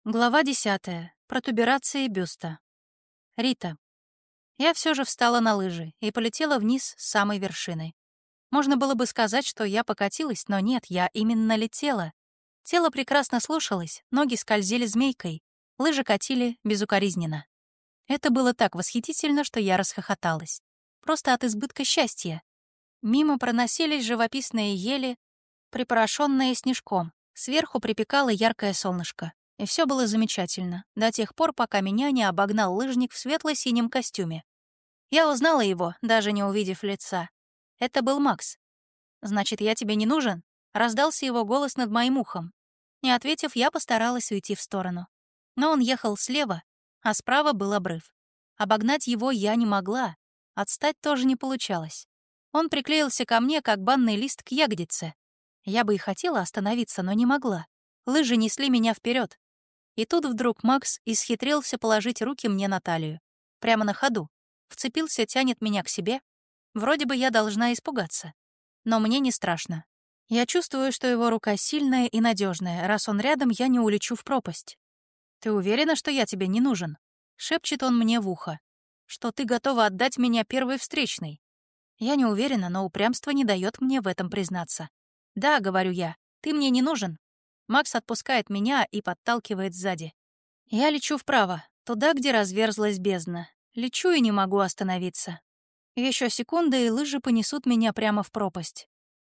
Глава 10. Протуберации бюста. Рита. Я все же встала на лыжи и полетела вниз с самой вершины. Можно было бы сказать, что я покатилась, но нет, я именно летела. Тело прекрасно слушалось, ноги скользили змейкой, лыжи катили безукоризненно. Это было так восхитительно, что я расхохоталась. Просто от избытка счастья. Мимо проносились живописные ели, припорошенные снежком. Сверху припекало яркое солнышко. И все было замечательно, до тех пор, пока меня не обогнал лыжник в светло-синем костюме. Я узнала его, даже не увидев лица. Это был Макс. «Значит, я тебе не нужен?» — раздался его голос над моим ухом. Не ответив, я постаралась уйти в сторону. Но он ехал слева, а справа был обрыв. Обогнать его я не могла, отстать тоже не получалось. Он приклеился ко мне, как банный лист к ягодице. Я бы и хотела остановиться, но не могла. Лыжи несли меня вперед. И тут вдруг Макс исхитрился положить руки мне на талию. Прямо на ходу. Вцепился, тянет меня к себе. Вроде бы я должна испугаться. Но мне не страшно. Я чувствую, что его рука сильная и надежная. Раз он рядом, я не улечу в пропасть. «Ты уверена, что я тебе не нужен?» Шепчет он мне в ухо. «Что ты готова отдать меня первой встречной?» Я не уверена, но упрямство не дает мне в этом признаться. «Да», — говорю я, — «ты мне не нужен». Макс отпускает меня и подталкивает сзади. Я лечу вправо, туда, где разверзлась бездна. Лечу и не могу остановиться. Еще секунды, и лыжи понесут меня прямо в пропасть.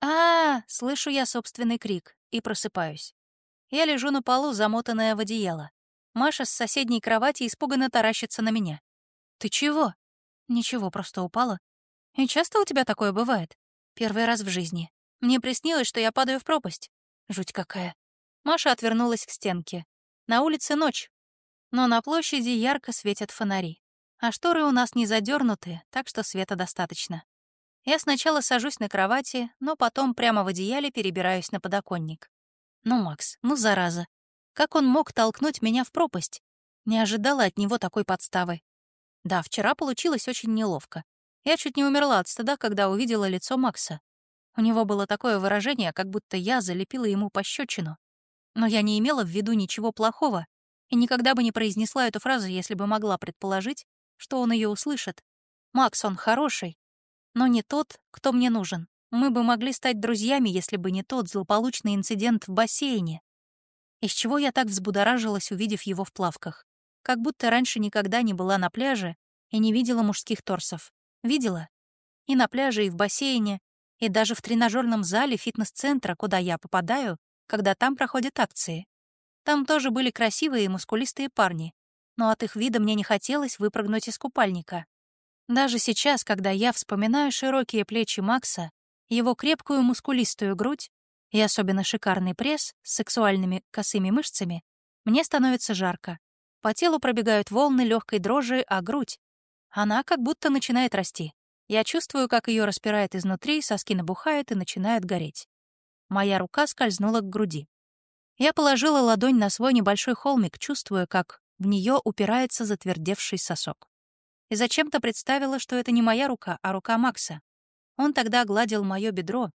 Слышу я собственный крик и просыпаюсь. Я лежу на полу, замотанная в одеяло. Маша с соседней кровати испуганно таращится на меня. «Ты чего?» «Ничего, просто упала». «И часто у тебя такое бывает?» «Первый раз в жизни. Мне приснилось, что я падаю в пропасть». «Жуть какая». Маша отвернулась к стенке. На улице ночь, но на площади ярко светят фонари. А шторы у нас не задернуты, так что света достаточно. Я сначала сажусь на кровати, но потом прямо в одеяле перебираюсь на подоконник. Ну, Макс, ну зараза. Как он мог толкнуть меня в пропасть? Не ожидала от него такой подставы. Да, вчера получилось очень неловко. Я чуть не умерла от стыда, когда увидела лицо Макса. У него было такое выражение, как будто я залепила ему пощечину. Но я не имела в виду ничего плохого и никогда бы не произнесла эту фразу, если бы могла предположить, что он ее услышит. Макс, он хороший, но не тот, кто мне нужен. Мы бы могли стать друзьями, если бы не тот злополучный инцидент в бассейне. Из чего я так взбудоражилась, увидев его в плавках? Как будто раньше никогда не была на пляже и не видела мужских торсов. Видела? И на пляже, и в бассейне, и даже в тренажерном зале фитнес-центра, куда я попадаю, когда там проходят акции. Там тоже были красивые и мускулистые парни, но от их вида мне не хотелось выпрыгнуть из купальника. Даже сейчас, когда я вспоминаю широкие плечи Макса, его крепкую мускулистую грудь и особенно шикарный пресс с сексуальными косыми мышцами, мне становится жарко. По телу пробегают волны легкой дрожи, а грудь, она как будто начинает расти. Я чувствую, как ее распирает изнутри, соски набухают и начинают гореть. Моя рука скользнула к груди. Я положила ладонь на свой небольшой холмик, чувствуя, как в нее упирается затвердевший сосок. И зачем-то представила, что это не моя рука, а рука Макса. Он тогда гладил мое бедро.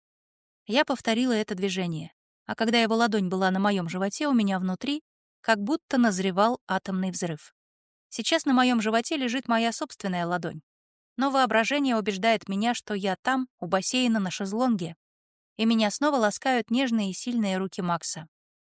Я повторила это движение. А когда его ладонь была на моем животе, у меня внутри как будто назревал атомный взрыв. Сейчас на моем животе лежит моя собственная ладонь. Но воображение убеждает меня, что я там, у бассейна на шезлонге, и меня снова ласкают нежные и сильные руки Макса.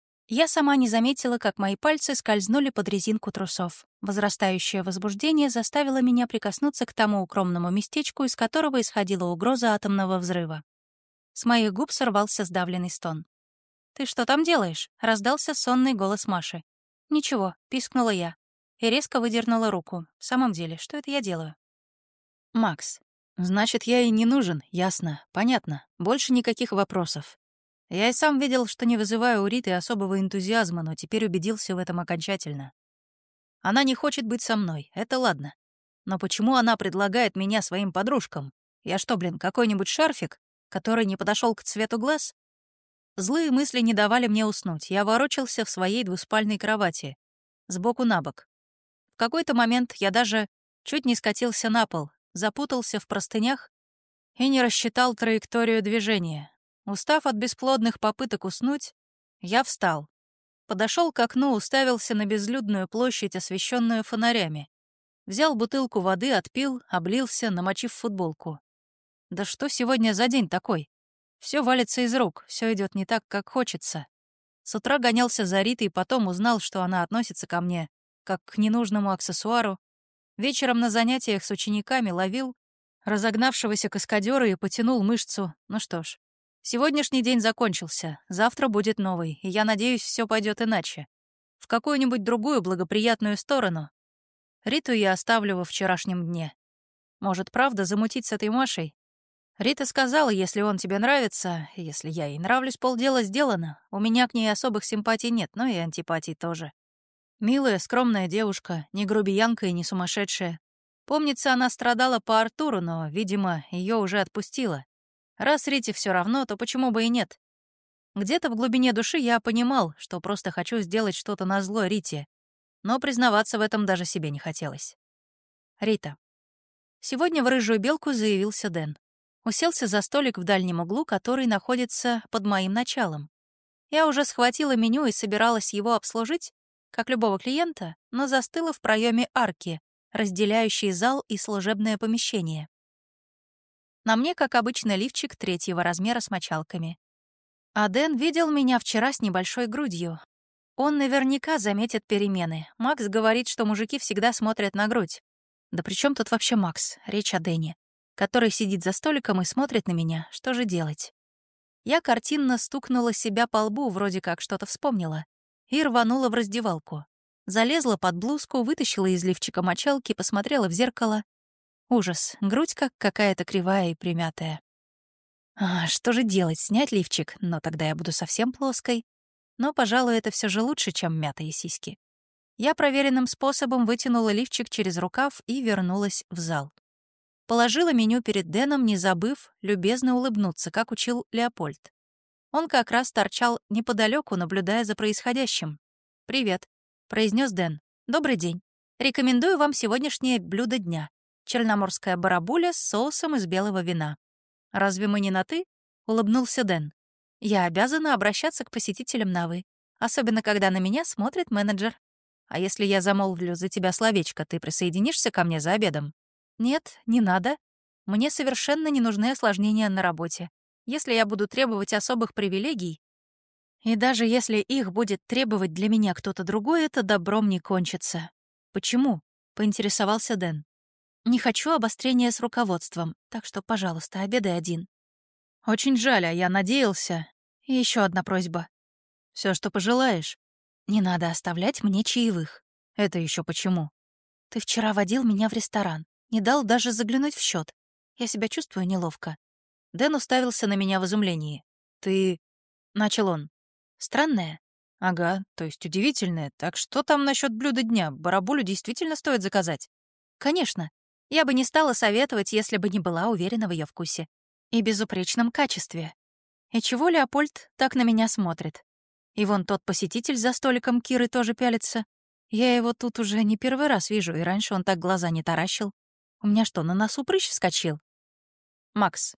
Я сама не заметила, как мои пальцы скользнули под резинку трусов. Возрастающее возбуждение заставило меня прикоснуться к тому укромному местечку, из которого исходила угроза атомного взрыва. С моих губ сорвался сдавленный стон. «Ты что там делаешь?» — раздался сонный голос Маши. «Ничего», — пискнула я. И резко выдернула руку. В самом деле, что это я делаю? «Макс, значит, я и не нужен, ясно, понятно. Больше никаких вопросов. Я и сам видел, что не вызываю у Риты особого энтузиазма, но теперь убедился в этом окончательно. Она не хочет быть со мной, это ладно. Но почему она предлагает меня своим подружкам? Я что, какой-нибудь шарфик, который не подошел к цвету глаз?» Злые мысли не давали мне уснуть. Я ворочался в своей двуспальной кровати, сбоку на бок. В какой-то момент я даже чуть не скатился на пол, запутался в простынях и не рассчитал траекторию движения. Устав от бесплодных попыток уснуть, я встал. Подошел к окну, уставился на безлюдную площадь, освещенную фонарями. Взял бутылку воды, отпил, облился, намочив футболку. Да что сегодня за день такой? Все валится из рук, все идет не так, как хочется. С утра гонялся за Ритой, потом узнал, что она относится ко мне как к ненужному аксессуару. Вечером на занятиях с учениками ловил разогнавшегося каскадера и потянул мышцу. Ну что ж, сегодняшний день закончился, завтра будет новый, и я надеюсь, все пойдет иначе. В какую-нибудь другую благоприятную сторону. Риту я оставлю во вчерашнем дне. Может, правда, замутить с этой Машей? Рита сказала, если он тебе нравится, если я ей нравлюсь, полдела сделано. У меня к ней особых симпатий нет, но и антипатий тоже. Милая, скромная девушка, не грубиянка и не сумасшедшая. Помнится, она страдала по Артуру, но, видимо, ее уже отпустила. Раз Рите все равно, то почему бы и нет? Где-то в глубине души я понимал, что просто хочу сделать что-то назло Рите, но признаваться в этом даже себе не хотелось. Рита. Сегодня в «Рыжую белку» заявился Дэн. Уселся за столик в дальнем углу, который находится под моим началом. Я уже схватила меню и собиралась его обслужить, как любого клиента, но застыла в проеме арки, разделяющей зал и служебное помещение. На мне, как обычно, лифчик 3-го размера с мочалками. А Дэн видел меня вчера с небольшой грудью. Он наверняка заметит перемены. Макс говорит, что мужики всегда смотрят на грудь. Да при чем тут вообще Макс? Речь о Дэне, который сидит за столиком и смотрит на меня. Что же делать? Я картинно стукнула себя по лбу, вроде как что-то вспомнила, и рванула в раздевалку. Залезла под блузку, вытащила из лифчика мочалки, посмотрела в зеркало. Ужас, грудь как какая-то кривая и примятая. Что же делать, снять лифчик? Но тогда я буду совсем плоской. Но, пожалуй, это все же лучше, чем мятые сиськи. Я проверенным способом вытянула лифчик через рукав и вернулась в зал. Положила меню перед Дэном, не забыв любезно улыбнуться, как учил Леопольд. Он как раз торчал неподалеку, наблюдая за происходящим. «Привет», — произнес Дэн. «Добрый день. Рекомендую вам сегодняшнее блюдо дня. Черноморская барабуля с соусом из белого вина». «Разве мы не на «ты»?» — улыбнулся Дэн. «Я обязана обращаться к посетителям на «вы», особенно когда на меня смотрит менеджер. А если я замолвлю за тебя словечко, ты присоединишься ко мне за обедом?» «Нет, не надо. Мне совершенно не нужны осложнения на работе. Если я буду требовать особых привилегий, и даже если их будет требовать для меня кто-то другой, это добром не кончится». «Почему?» — поинтересовался Дэн. «Не хочу обострения с руководством, так что, пожалуйста, обедай один». «Очень жаль, а я надеялся. И еще одна просьба. Все, что пожелаешь. Не надо оставлять мне чаевых». «Это еще почему?» «Ты вчера водил меня в ресторан. Не дал даже заглянуть в счет. Я себя чувствую неловко». Дэн уставился на меня в изумлении. «Ты...» — начал он. «Странное?» «Ага, то есть удивительное. Так что там насчет блюда дня? Барабулю действительно стоит заказать?» «Конечно. Я бы не стала советовать, если бы не была уверена в ее вкусе и безупречном качестве. И чего Леопольд так на меня смотрит? И вон тот посетитель за столиком Киры тоже пялится. Я его тут уже не первый раз вижу, и раньше он так глаза не таращил. У меня что, на носу прыщ вскочил?» «Макс,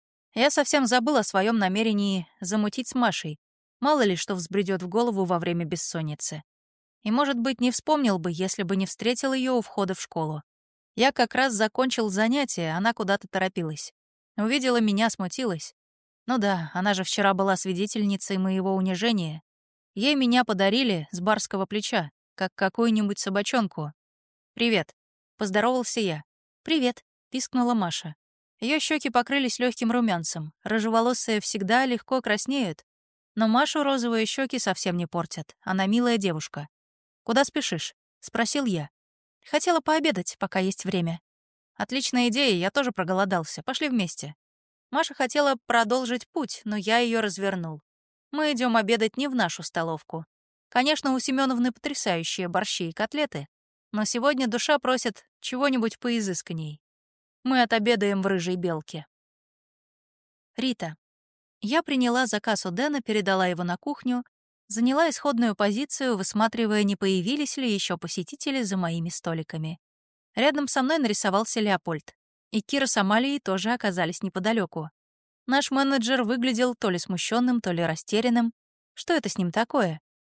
я совсем забыл о своем намерении замутить с Машей. Мало ли что взбредет в голову во время бессонницы. И, может быть, не вспомнил бы, если бы не встретил ее у входа в школу. Я как раз закончил занятие, она куда-то торопилась. Увидела меня, смутилась. Ну да, она же вчера была свидетельницей моего унижения. Ей меня подарили с барского плеча, как какую-нибудь собачонку. «Привет», — поздоровался я. «Привет», — пискнула Маша. Ее щеки покрылись легким румянцем. Рыжеволосые всегда легко краснеют. Но Машу розовые щеки совсем не портят. Она милая девушка. «Куда спешишь?» — спросил я. «Хотела пообедать, пока есть время». «Отличная идея, я тоже проголодался. Пошли вместе». Маша хотела продолжить путь, но я ее развернул. Мы идем обедать не в нашу столовку. Конечно, у Семеновны потрясающие борщи и котлеты, но сегодня душа просит чего-нибудь поизысканней. Мы отобедаем в «Рыжей белке». Рита. Я приняла заказ у Дэна, передала его на кухню, заняла исходную позицию, высматривая, не появились ли еще посетители за моими столиками. Рядом со мной нарисовался Леопольд. И Кира с Амалией тоже оказались неподалеку. Наш менеджер выглядел то ли смущенным, то ли растерянным. Что это с ним такое?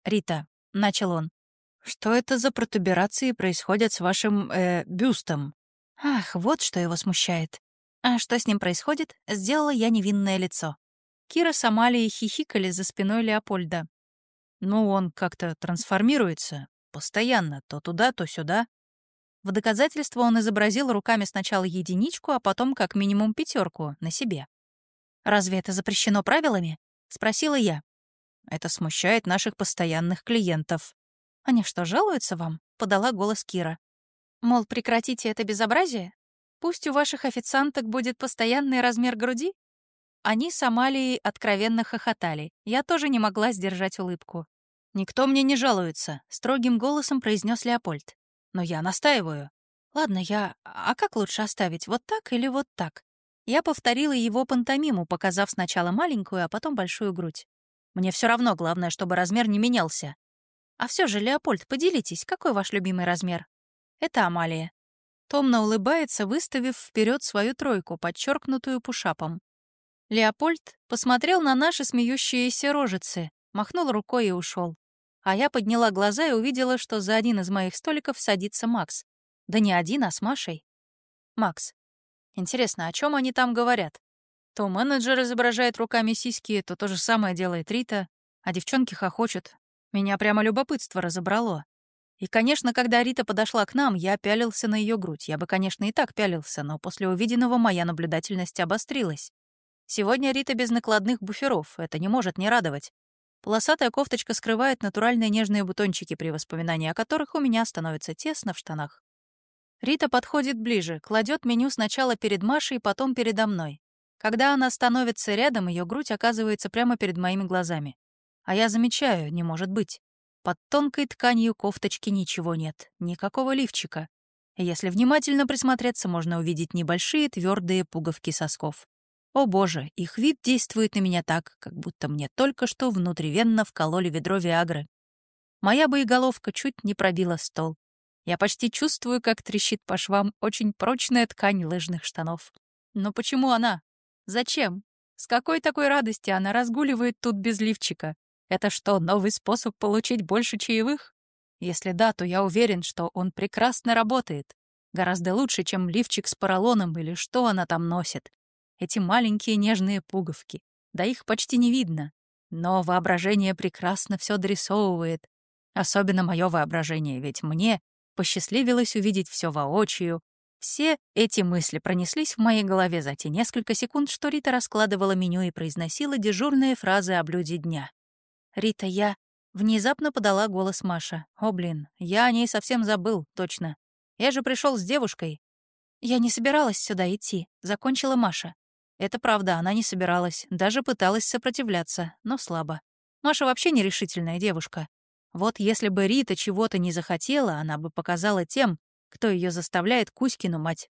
«Рита», — начал он, — «что это за протуберации происходят с вашим, бюстом?» Ах, вот что его смущает. А что с ним происходит, сделала я невинное лицо. Кира с Амалией хихикали за спиной Леопольда. «Ну, он как-то трансформируется. Постоянно. То туда, то сюда». В доказательство он изобразил руками сначала единичку, а потом как минимум пятерку на себе. «Разве это запрещено правилами?» — спросила я. «Это смущает наших постоянных клиентов». «Они что, жалуются вам?» — подала голос Кира. «Мол, прекратите это безобразие? Пусть у ваших официанток будет постоянный размер груди?» Они с Амалией откровенно хохотали. Я тоже не могла сдержать улыбку. «Никто мне не жалуется», — строгим голосом произнес Леопольд. «Но я настаиваю». «Ладно, А как лучше оставить, вот так или вот так?» Я повторила его пантомиму, показав сначала маленькую, а потом большую грудь. «Мне все равно, главное, чтобы размер не менялся». «А все же, Леопольд, поделитесь, какой ваш любимый размер?» «Это Амалия». Томно улыбается, выставив вперед свою тройку, подчеркнутую пушапом. Леопольд посмотрел на наши смеющиеся рожицы, махнул рукой и ушел. А я подняла глаза и увидела, что за один из моих столиков садится Макс. Да не один, а с Машей. Макс. Интересно, о чем они там говорят? То менеджер изображает руками сиськи, то то же самое делает Рита, а девчонки хохочут. Меня прямо любопытство разобрало. И, конечно, когда Рита подошла к нам, я пялился на ее грудь. Я бы, конечно, и так пялился, но после увиденного моя наблюдательность обострилась. Сегодня Рита без накладных буферов, это не может не радовать. Полосатая кофточка скрывает натуральные нежные бутончики, при воспоминании о которых у меня становится тесно в штанах. Рита подходит ближе, кладет меню сначала перед Машей, потом передо мной. Когда она становится рядом, ее грудь оказывается прямо перед моими глазами. А я замечаю, не может быть. Под тонкой тканью кофточки ничего нет, никакого лифчика. И если внимательно присмотреться, можно увидеть небольшие твердые пуговки сосков. О боже, их вид действует на меня так, как будто мне только что внутривенно вкололи ведро Виагры. Моя боеголовка чуть не пробила стол. Я почти чувствую, как трещит по швам очень прочная ткань лыжных штанов. Но почему она? Зачем? С какой такой радости она разгуливает тут без лифчика? Это что, новый способ получить больше чаевых? Если да, то я уверен, что он прекрасно работает. Гораздо лучше, чем лифчик с поролоном или что она там носит. Эти маленькие нежные пуговки. Да их почти не видно. Но воображение прекрасно все дорисовывает. Особенно мое воображение, ведь мне посчастливилось увидеть все воочию. Все эти мысли пронеслись в моей голове за те несколько секунд, что Рита раскладывала меню и произносила дежурные фразы о блюде дня. «Рита, я...» — внезапно подала голос Маша. «О, блин, я о ней совсем забыл, точно. Я же пришел с девушкой». «Я не собиралась сюда идти», — закончила Маша. Это правда, она не собиралась, даже пыталась сопротивляться, но слабо. Маша вообще нерешительная девушка. Вот если бы Рита чего-то не захотела, она бы показала тем, кто ее заставляет, Кузькину мать.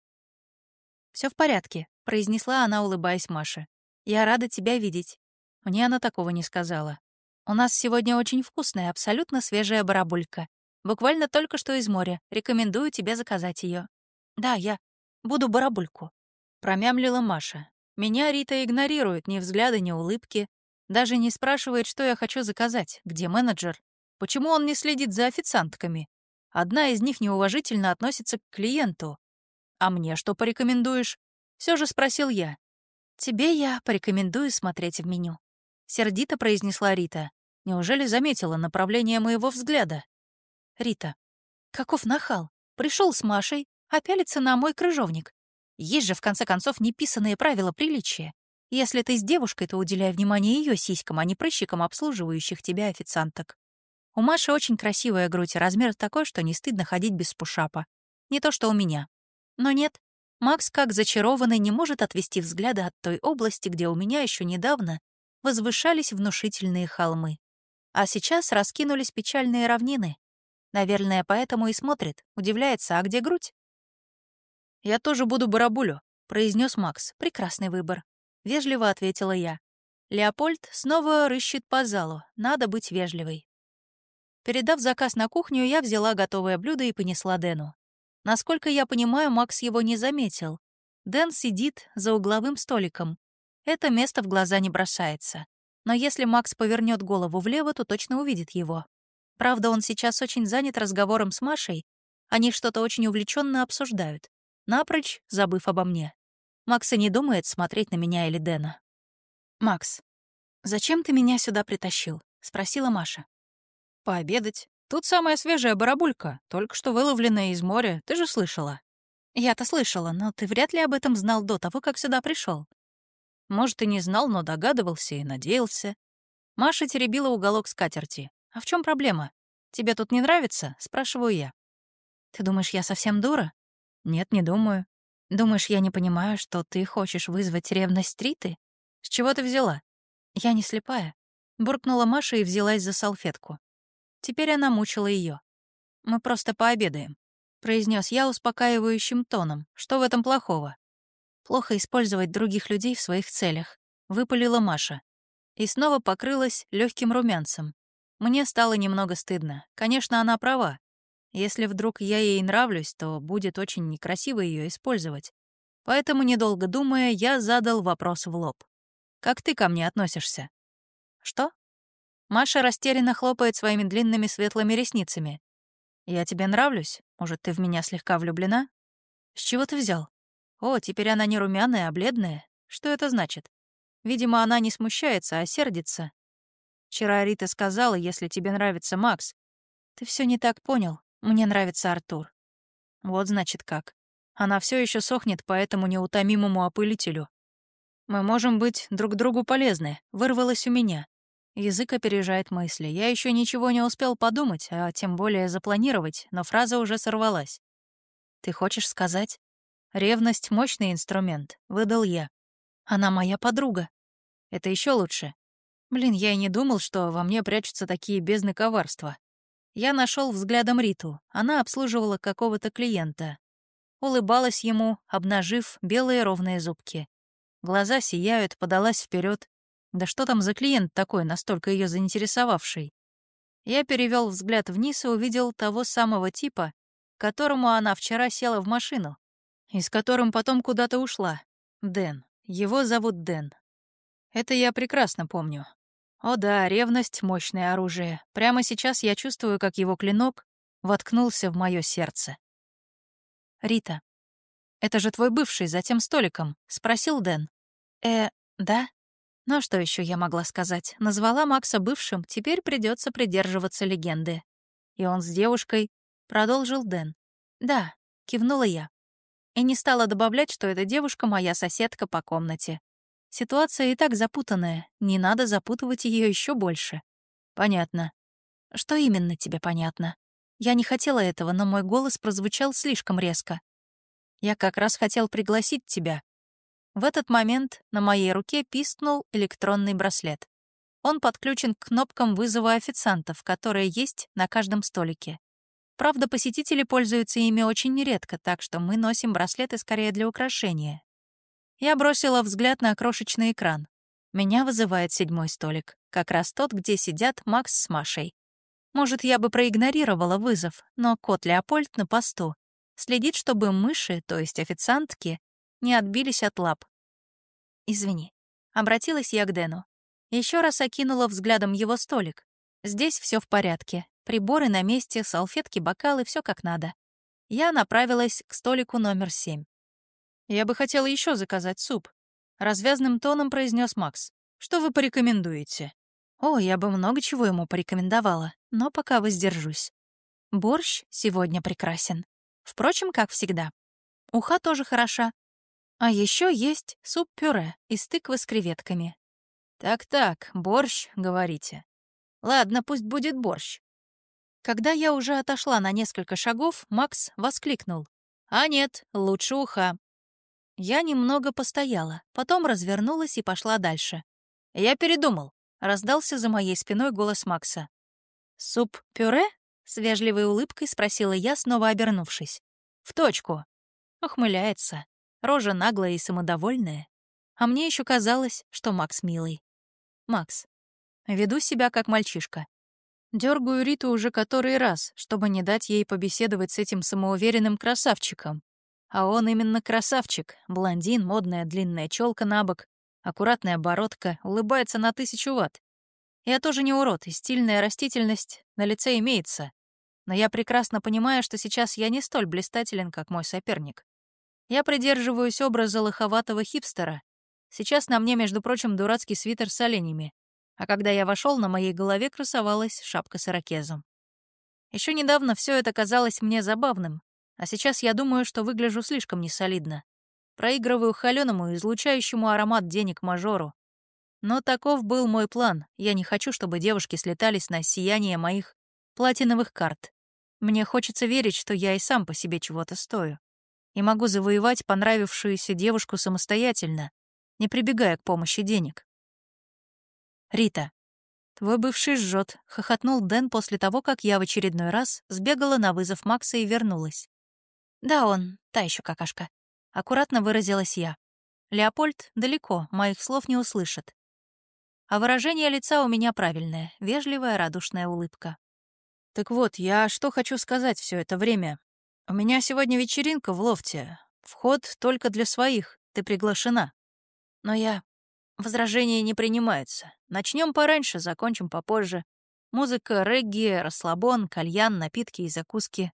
Все в порядке», — произнесла она, улыбаясь Маше. «Я рада тебя видеть». Мне она такого не сказала. «У нас сегодня очень вкусная, абсолютно свежая барабулька. Буквально только что из моря. Рекомендую тебе заказать ее. «Да, я буду барабульку», — промямлила Маша. Меня Рита игнорирует, ни взгляда, ни улыбки. Даже не спрашивает, что я хочу заказать, где менеджер. Почему он не следит за официантками? Одна из них неуважительно относится к клиенту. «А мне что порекомендуешь?» Все же спросил я. «Тебе я порекомендую смотреть в меню», — сердито произнесла Рита. Неужели заметила направление моего взгляда? Рита. Каков нахал. Пришел с Машей, а пялится на мой крыжовник. Есть же, в конце концов, неписанные правила приличия. Если ты с девушкой, то уделяй внимание ее сиськам, а не прыщикам обслуживающих тебя официанток. У Маши очень красивая грудь и размер такой, что не стыдно ходить без пушапа. Не то что у меня. Но нет, Макс, как зачарованный, не может отвести взгляда от той области, где у меня еще недавно возвышались внушительные холмы. А сейчас раскинулись печальные равнины. Наверное, поэтому и смотрит, удивляется, а где грудь? «Я тоже буду барабулю», — произнес Макс. «Прекрасный выбор», — вежливо ответила я. Леопольд снова рыщет по залу, надо быть вежливой. Передав заказ на кухню, я взяла готовое блюдо и понесла Дэну. Насколько я понимаю, Макс его не заметил. Дэн сидит за угловым столиком. Это место в глаза не бросается. Но если Макс повернет голову влево, то точно увидит его. Правда, он сейчас очень занят разговором с Машей. Они что-то очень увлеченно обсуждают, напрочь забыв обо мне. Макс и не думает смотреть на меня или Дэна. «Макс, зачем ты меня сюда притащил?» — спросила Маша. «Пообедать. Тут самая свежая барабулька, только что выловленная из моря, ты же слышала». «Я-то слышала, но ты вряд ли об этом знал до того, как сюда пришел. Может, и не знал, но догадывался и надеялся. Маша теребила уголок скатерти. «А в чем проблема? Тебе тут не нравится?» — спрашиваю я. «Ты думаешь, я совсем дура?» «Нет, не думаю. Думаешь, я не понимаю, что ты хочешь вызвать ревность Риты? С чего ты взяла?» «Я не слепая», — буркнула Маша и взялась за салфетку. Теперь она мучила ее. «Мы просто пообедаем», — произнес я успокаивающим тоном. «Что в этом плохого?» «Плохо использовать других людей в своих целях», — выпалила Маша. И снова покрылась легким румянцем. Мне стало немного стыдно. Конечно, она права. Если вдруг я ей нравлюсь, то будет очень некрасиво ее использовать. Поэтому, недолго думая, я задал вопрос в лоб. «Как ты ко мне относишься?» «Что?» Маша растерянно хлопает своими длинными светлыми ресницами. «Я тебе нравлюсь? Может, ты в меня слегка влюблена?» «С чего ты взял?» «О, теперь она не румяная, а бледная. Что это значит?» Видимо, она не смущается, а сердится. Вчера Рита сказала, если тебе нравится Макс. Ты все не так понял. Мне нравится Артур. Вот значит как. Она все еще сохнет по этому неутомимому опылителю. Мы можем быть друг другу полезны, вырвалось у меня. Язык опережает мысли. Я еще ничего не успел подумать, а тем более запланировать, но фраза уже сорвалась. Ты хочешь сказать? Ревность — мощный инструмент, выдал я. Она моя подруга. Это еще лучше. Блин, я и не думал, что во мне прячутся такие бездны коварства. Я нашел взглядом Риту. Она обслуживала какого-то клиента. Улыбалась ему, обнажив белые ровные зубки. Глаза сияют, подалась вперед. Да что там за клиент такой, настолько ее заинтересовавший? Я перевел взгляд вниз и увидел того самого типа, к которому она вчера села в машину, и с которым потом куда-то ушла. Дэн. Его зовут Дэн. Это я прекрасно помню. О да, ревность — мощное оружие. Прямо сейчас я чувствую, как его клинок воткнулся в мое сердце. «Рита, это же твой бывший за тем столиком?» — спросил Дэн. Да? Ну что еще я могла сказать? Назвала Макса бывшим, теперь придется придерживаться легенды. И он с девушкой, продолжил Дэн. Да, кивнула я. И не стала добавлять, что эта девушка моя соседка по комнате. Ситуация и так запутанная, не надо запутывать ее еще больше. Понятно. Что именно тебе понятно? Я не хотела этого, но мой голос прозвучал слишком резко. Я как раз хотел пригласить тебя. В этот момент на моей руке пискнул электронный браслет. Он подключен к кнопкам вызова официантов, которые есть на каждом столике. Правда, посетители пользуются ими очень нередко, так что мы носим браслеты скорее для украшения. Я бросила взгляд на крошечный экран. Меня вызывает 7-й столик, как раз тот, где сидят Макс с Машей. Может, я бы проигнорировала вызов, но кот Леопольд на посту. Следит, чтобы мыши, то есть официантки, не отбились от лап. «Извини», — обратилась я к Дэну. Еще раз окинула взглядом его столик. Здесь все в порядке. Приборы на месте, салфетки, бокалы, все как надо. Я направилась к столику номер 7. «Я бы хотела еще заказать суп», — развязным тоном произнес Макс. «Что вы порекомендуете?» О, я бы много чего ему порекомендовала, но пока воздержусь. Борщ сегодня прекрасен. Впрочем, как всегда. Уха тоже хороша. А еще есть суп-пюре из тыквы с креветками. Так-так, борщ, говорите. Ладно, пусть будет борщ. Когда я уже отошла на несколько шагов, Макс воскликнул. А нет, лучше уха. Я немного постояла, потом развернулась и пошла дальше. Я передумал. Раздался за моей спиной голос Макса. «Суп-пюре?» — с вежливой улыбкой спросила я, снова обернувшись. «В точку». Ухмыляется. Рожа наглая и самодовольная. А мне еще казалось, что Макс милый. Макс. Веду себя как мальчишка. Дергаю Риту уже который раз, чтобы не дать ей побеседовать с этим самоуверенным красавчиком. А он именно красавчик. Блондин, модная длинная челка на бок, аккуратная бородка, улыбается на 1000 ватт. Я тоже не урод, и стильная растительность на лице имеется. Но я прекрасно понимаю, что сейчас я не столь блистателен, как мой соперник. Я придерживаюсь образа лоховатого хипстера. Сейчас на мне, между прочим, дурацкий свитер с оленями. А когда я вошел, на моей голове красовалась шапка с ирокезом. Еще недавно все это казалось мне забавным, а сейчас я думаю, что выгляжу слишком несолидно. Проигрываю холёному, излучающему аромат денег мажору. Но таков был мой план. Я не хочу, чтобы девушки слетались на сияние моих платиновых карт. Мне хочется верить, что я и сам по себе чего-то стою. И могу завоевать понравившуюся девушку самостоятельно, не прибегая к помощи денег. «Рита, твой бывший жжет», — хохотнул Дэн после того, как я в очередной раз сбегала на вызов Макса и вернулась. «Да, он та еще какашка», — аккуратно выразилась я. Леопольд далеко, моих слов не услышит. А выражение лица у меня правильное, вежливая, радушная улыбка. «Так вот, я что хочу сказать все это время. У меня сегодня вечеринка в лофте. Вход только для своих, ты приглашена. Но возражения не принимаются. Начнем пораньше, закончим попозже. Музыка, регги, расслабон, кальян, напитки и закуски».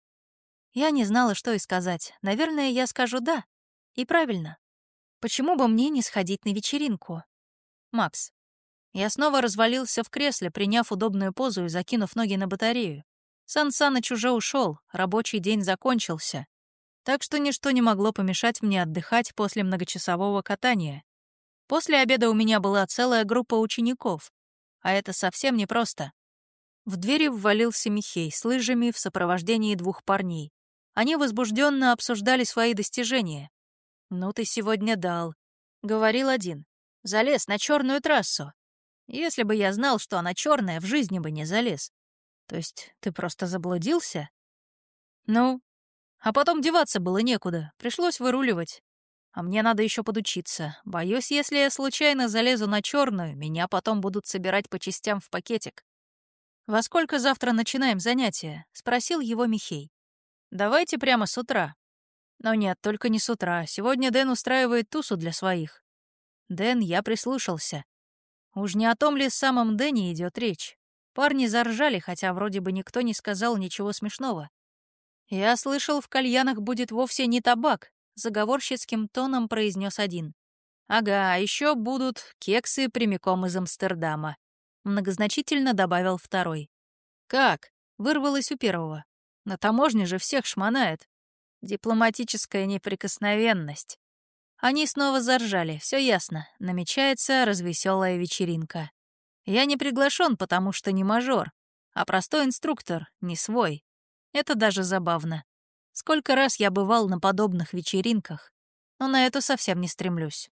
Я не знала, что и сказать. Наверное, я скажу «да». И правильно. Почему бы мне не сходить на вечеринку? Макс. Я снова развалился в кресле, приняв удобную позу и закинув ноги на батарею. Сан Саныч уже ушел, рабочий день закончился. Так что ничто не могло помешать мне отдыхать после многочасового катания. После обеда у меня была целая группа учеников, а это совсем непросто. В двери ввалился Михей с лыжами в сопровождении двух парней. Они возбужденно обсуждали свои достижения. «Ну ты сегодня дал», — говорил один. «Залез на черную трассу. Если бы я знал, что она черная, в жизни бы не залез. То есть ты просто заблудился?» «Ну, а потом деваться было некуда, пришлось выруливать. А мне надо еще подучиться. Боюсь, если я случайно залезу на черную, меня потом будут собирать по частям в пакетик». «Во сколько завтра начинаем занятия?» — спросил его Михей. «Давайте прямо с утра». «Но нет, только не с утра. Сегодня Дэн устраивает тусу для своих». «Дэн», я прислушался. Уж не о том ли самом Дэне идет речь? Парни заржали, хотя вроде бы никто не сказал ничего смешного. «Я слышал, в кальянах будет вовсе не табак», — заговорщицким тоном произнес один. «Ага, а еще будут кексы прямиком из Амстердама», — многозначительно добавил второй. «Как?» — вырвалось у первого. «На таможне же всех шмонает. Дипломатическая неприкосновенность». Они снова заржали, все ясно, намечается развеселая вечеринка. Я не приглашен, потому что не мажор, а простой инструктор, не свой. Это даже забавно. Сколько раз я бывал на подобных вечеринках, но на эту совсем не стремлюсь.